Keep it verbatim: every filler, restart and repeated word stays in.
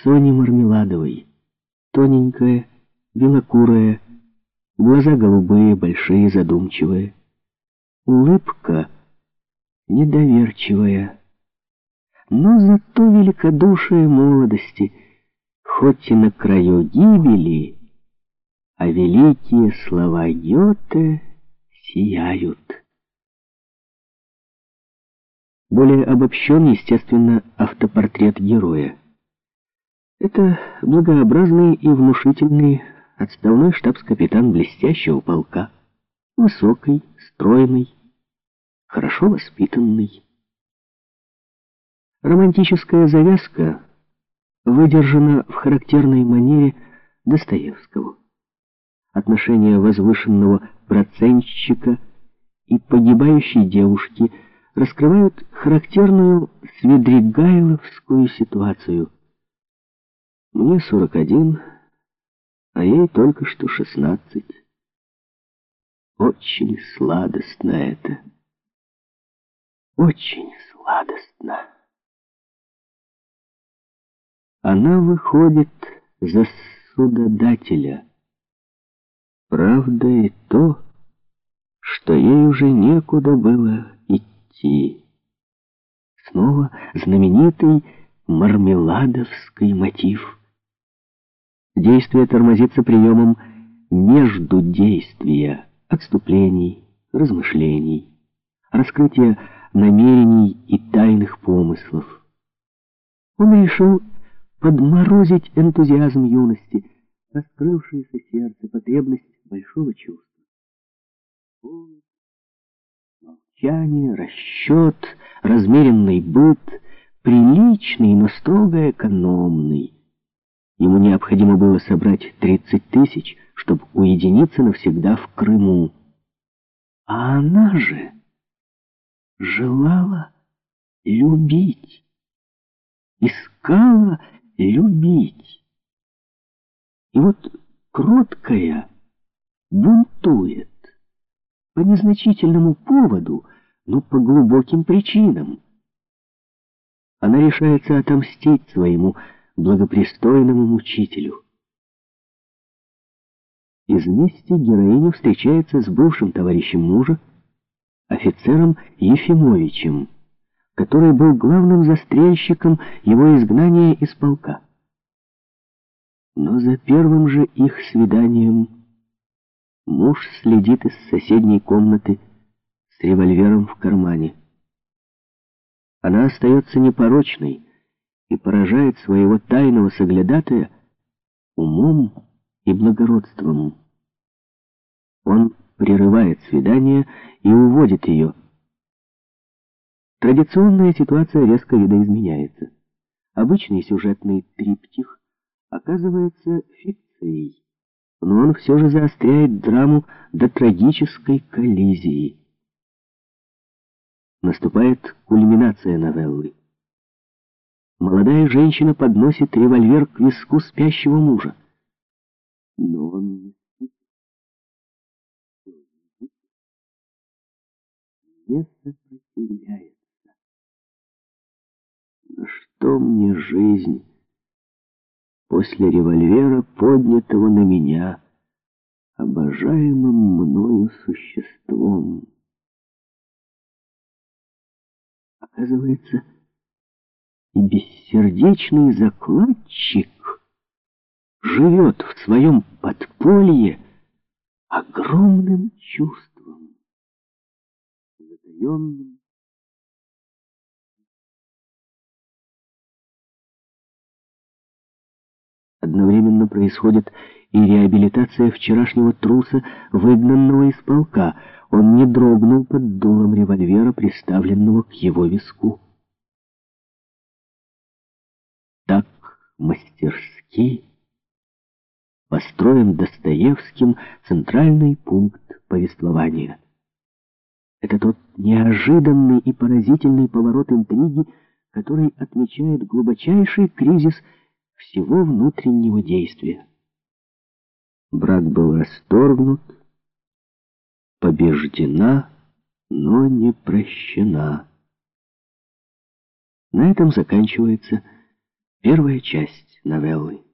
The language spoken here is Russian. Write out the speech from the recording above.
Сони Мармеладовой. Тоненькая, белокурая, глаза голубые, большие, задумчивые. Улыбка недоверчивая, но зато великодушие молодости, хоть и на краю гибели, а великие слова Гёте сияют. Более обобщен, естественно, автопортрет героя. Это благообразный и внушительный отставной штабс-капитан блестящего полка, высокий, стройный, хорошо воспитанный. Романтическая завязка выдержана в характерной манере Достоевского. Отношения возвышенного процентщика и погибающей девушки раскрывают характерную свидригайловскую ситуацию. Мне сорок один, а ей только что шестнадцать. Очень сладостно это. Очень сладостно. Она выходит за судодателя. Правда и то, что ей уже некуда было идти. Снова знаменитый мармеладовский мотив. Действие тормозится приемом междудействия, отступлений, размышлений, раскрытия намерений и тайных помыслов. Он решил подморозить энтузиазм юности, раскрывшееся сердце, потребность большого чувства. Молчание, расчет, размеренный быт, приличный, но строго экономный. Ему необходимо было собрать тридцать тысяч, чтобы уединиться навсегда в Крыму. А она же желала любить, искала любить. И вот кроткая бунтует по незначительному поводу, но по глубоким причинам. Она решается отомстить своему благопристойному мучителю. Из мести героиня встречается с бывшим товарищем мужа, офицером Ефимовичем, который был главным застрельщиком его изгнания из полка. Но за первым же их свиданием муж следит из соседней комнаты с револьвером в кармане. Она остается непорочной и поражает своего тайного соглядатая умом и благородством. Он прерывает свидание и уводит ее. Традиционная ситуация резко видоизменяется. Обычный сюжетный триптих оказывается фикцией, но он все же заостряет драму до трагической коллизии. Наступает кульминация новеллы. Молодая женщина подносит револьвер к виску спящего мужа. Но он не сопротивляется. Но что мне жизнь после револьвера, поднятого на меня обожаемым мною существом? Оказывается, и бессердечный закладчик живет в своем подполье огромным чувством, затаенным. Одновременно происходит и реабилитация вчерашнего труса, выгнанного из полка. Он не дрогнул под дулом револьвера, приставленного к его виску. Так мастерски построен Достоевским центральный пункт повествования. Это тот неожиданный и поразительный поворот интриги, который отмечает глубочайший кризис всего внутреннего действия. Брак был расторгнут, побеждена, но не прощена. На этом заканчивается первая часть. новеллы.